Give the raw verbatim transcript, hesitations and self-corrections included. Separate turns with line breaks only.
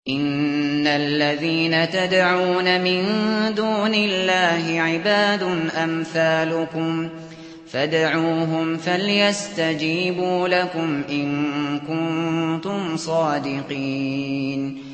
إِنَّ الَّذِينَ تَدْعُونَ مِن دُونِ اللَّهِ عِبَادٌ أَمْثَالُكُمْ فادعوهم فليستجيبوا لكم إن كنتم صادقين